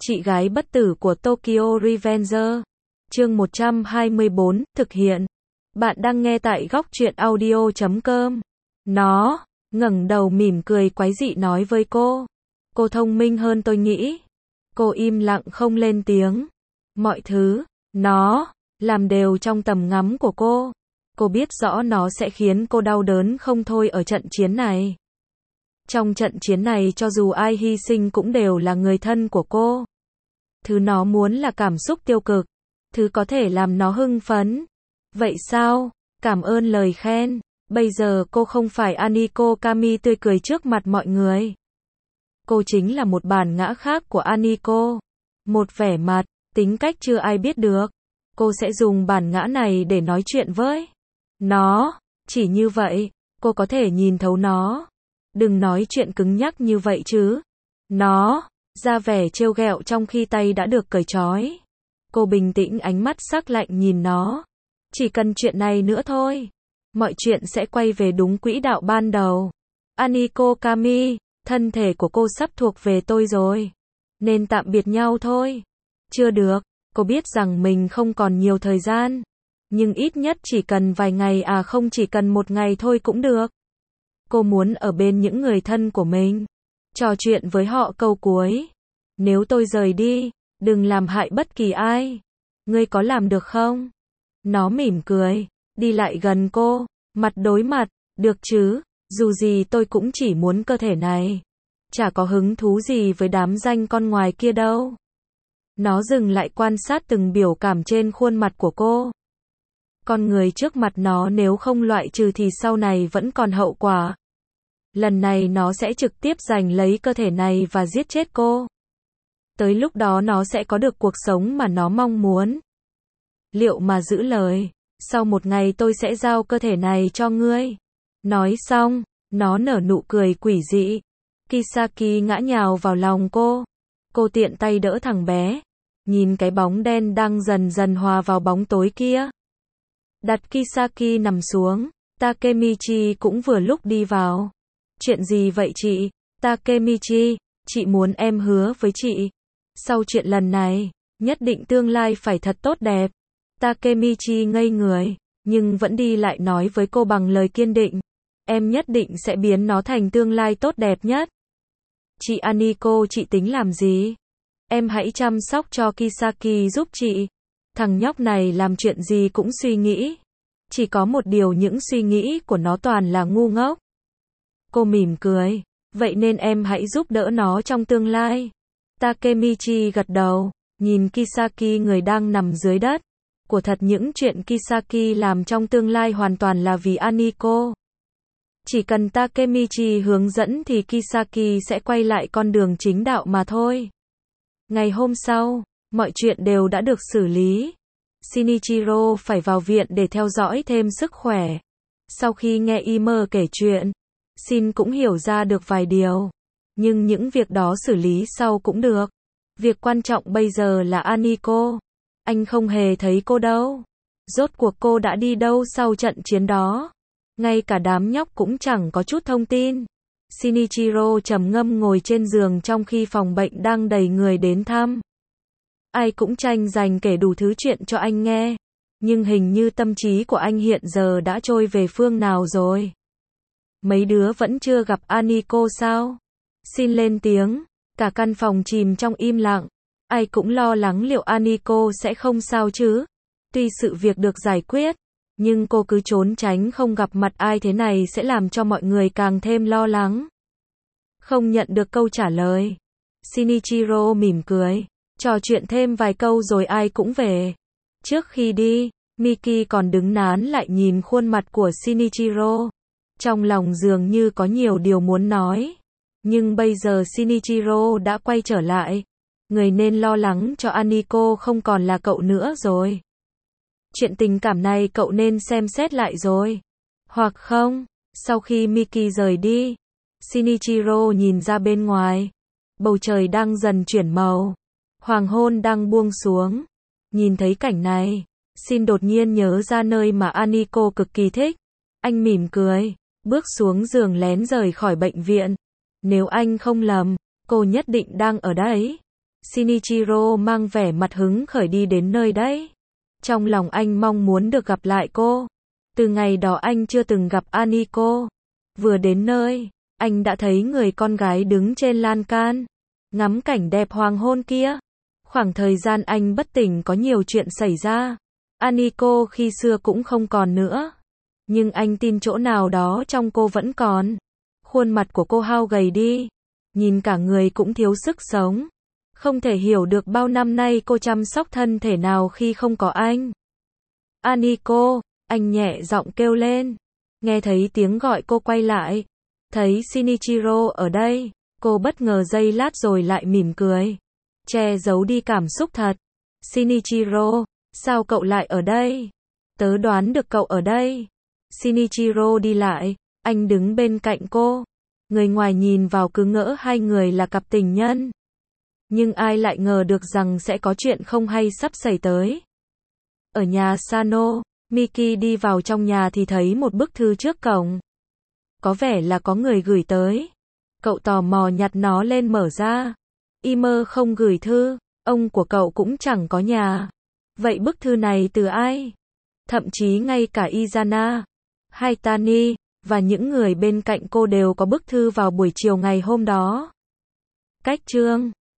Chị gái bất tử của Tokyo Revenger. Chương 124, thực hiện. Bạn đang nghe tại góc truyện audio.com. Nó ngẩng đầu mỉm cười quái dị nói với cô. Cô thông minh hơn tôi nghĩ. Cô im lặng không lên tiếng. Mọi thứ nó làm đều trong tầm ngắm của cô. Cô biết rõ nó sẽ khiến cô đau đớn không thôi ở trận chiến này. Trong trận chiến này cho dù ai hy sinh cũng đều là người thân của cô. Thứ nó muốn là cảm xúc tiêu cực. Thứ có thể làm nó hưng phấn. Vậy sao? Cảm ơn lời khen. Bây giờ cô không phải Aniko Kami tươi cười trước mặt mọi người. Cô chính là một bản ngã khác của Aniko. Một vẻ mặt, tính cách chưa ai biết được. Cô sẽ dùng bản ngã này để nói chuyện với nó. Chỉ như vậy, cô có thể nhìn thấu nó. Đừng nói chuyện cứng nhắc như vậy chứ. Nó ra vẻ trêu ghẹo trong khi tay đã được cởi trói. Cô bình tĩnh ánh mắt sắc lạnh nhìn nó. Chỉ cần chuyện này nữa thôi. Mọi chuyện sẽ quay về đúng quỹ đạo ban đầu. Aniko Kami, thân thể của cô sắp thuộc về tôi rồi. Nên tạm biệt nhau thôi. Chưa được, cô biết rằng mình không còn nhiều thời gian. Nhưng ít nhất chỉ cần vài ngày không chỉ cần một ngày thôi cũng được. Cô muốn ở bên những người thân của mình. Trò chuyện với họ câu cuối. Nếu tôi rời đi, đừng làm hại bất kỳ ai. Ngươi có làm được không? Nó mỉm cười, đi lại gần cô, mặt đối mặt, được chứ, dù gì tôi cũng chỉ muốn cơ thể này. Chả có hứng thú gì với đám danh con ngoài kia đâu. Nó dừng lại quan sát từng biểu cảm trên khuôn mặt của cô. Con người trước mặt nó nếu không loại trừ thì sau này vẫn còn hậu quả. Lần này nó sẽ trực tiếp giành lấy cơ thể này và giết chết cô. Tới lúc đó nó sẽ có được cuộc sống mà nó mong muốn. Liệu mà giữ lời, sau một ngày tôi sẽ giao cơ thể này cho ngươi. Nói xong, nó nở nụ cười quỷ dị. Kisaki ngã nhào vào lòng cô. Cô tiện tay đỡ thằng bé. Nhìn cái bóng đen đang dần dần hòa vào bóng tối kia. Đặt Kisaki nằm xuống. Takemichi cũng vừa lúc đi vào. Chuyện gì vậy chị? Takemichi, chị muốn em hứa với chị. Sau chuyện lần này, nhất định tương lai phải thật tốt đẹp. Takemichi ngây người, nhưng vẫn đi lại nói với cô bằng lời kiên định. Em nhất định sẽ biến nó thành tương lai tốt đẹp nhất. Chị Aniko, chị tính làm gì? Em hãy chăm sóc cho Kisaki giúp chị. Thằng nhóc này làm chuyện gì cũng suy nghĩ. Chỉ có một điều, những suy nghĩ của nó toàn là ngu ngốc. Cô mỉm cười. Vậy nên em hãy giúp đỡ nó trong tương lai. Takemichi gật đầu, nhìn Kisaki người đang nằm dưới đất. Của thật, những chuyện Kisaki làm trong tương lai hoàn toàn là vì Aniko. Chỉ cần Takemichi hướng dẫn thì Kisaki sẽ quay lại con đường chính đạo mà thôi. Ngày hôm sau, mọi chuyện đều đã được xử lý. Shinichiro phải vào viện để theo dõi thêm sức khỏe. Sau khi nghe Imer kể chuyện, Shin cũng hiểu ra được vài điều. Nhưng những việc đó xử lý sau cũng được. Việc quan trọng bây giờ là Aniko. Anh không hề thấy cô đâu. Rốt cuộc cô đã đi đâu sau trận chiến đó? Ngay cả đám nhóc cũng chẳng có chút thông tin. Shinichiro trầm ngâm ngồi trên giường trong khi phòng bệnh đang đầy người đến thăm. Ai cũng tranh giành kể đủ thứ chuyện cho anh nghe. Nhưng hình như tâm trí của anh hiện giờ đã trôi về phương nào rồi. Mấy đứa vẫn chưa gặp Aniko sao? Xin lên tiếng. Cả căn phòng chìm trong im lặng. Ai cũng lo lắng liệu Aniko sẽ không sao chứ. Tuy sự việc được giải quyết, nhưng cô cứ trốn tránh không gặp mặt ai, thế này sẽ làm cho mọi người càng thêm lo lắng. Không nhận được câu trả lời. Shinichiro mỉm cười. Trò chuyện thêm vài câu rồi ai cũng về. Trước khi đi, Miki còn đứng nán lại nhìn khuôn mặt của Shinichiro. Trong lòng dường như có nhiều điều muốn nói. Nhưng bây giờ Shinichiro đã quay trở lại. Người nên lo lắng cho Aniko không còn là cậu nữa rồi. Chuyện tình cảm này cậu nên xem xét lại rồi. Hoặc không, sau khi Miki rời đi, Shinichiro nhìn ra bên ngoài. Bầu trời đang dần chuyển màu. Hoàng hôn đang buông xuống. Nhìn thấy cảnh này, Shin đột nhiên nhớ ra nơi mà Aniko cực kỳ thích. Anh mỉm cười, bước xuống giường lén rời khỏi bệnh viện. Nếu anh không lầm, cô nhất định đang ở đấy. Shinichiro mang vẻ mặt hứng khởi đi đến nơi đấy. Trong lòng anh mong muốn được gặp lại cô. Từ ngày đó anh chưa từng gặp Aniko. Vừa đến nơi, anh đã thấy người con gái đứng trên lan can, ngắm cảnh đẹp hoàng hôn kia. Khoảng thời gian anh bất tỉnh có nhiều chuyện xảy ra. Aniko khi xưa cũng không còn nữa. Nhưng anh tin chỗ nào đó trong cô vẫn còn. Khuôn mặt của cô hao gầy đi. Nhìn cả người cũng thiếu sức sống. Không thể hiểu được bao năm nay cô chăm sóc thân thể nào khi không có anh. Aniko, anh nhẹ giọng kêu lên. Nghe thấy tiếng gọi cô quay lại. Thấy Shinichiro ở đây. Cô bất ngờ giây lát rồi lại mỉm cười. Che giấu đi cảm xúc thật. Shinichiro, sao cậu lại ở đây? Tớ đoán được cậu ở đây. Shinichiro đi lại. Anh đứng bên cạnh cô. Người ngoài nhìn vào cứ ngỡ hai người là cặp tình nhân. Nhưng ai lại ngờ được rằng sẽ có chuyện không hay sắp xảy tới. Ở nhà Sano, Miki đi vào trong nhà thì thấy một bức thư trước cổng. Có vẻ là có người gửi tới. Cậu tò mò nhặt nó lên mở ra. Imer không gửi thư, ông của cậu cũng chẳng có nhà. Vậy bức thư này từ ai? Thậm chí ngay cả Izana, Haitani, và những người bên cạnh cô đều có bức thư vào buổi chiều ngày hôm đó. Cách chương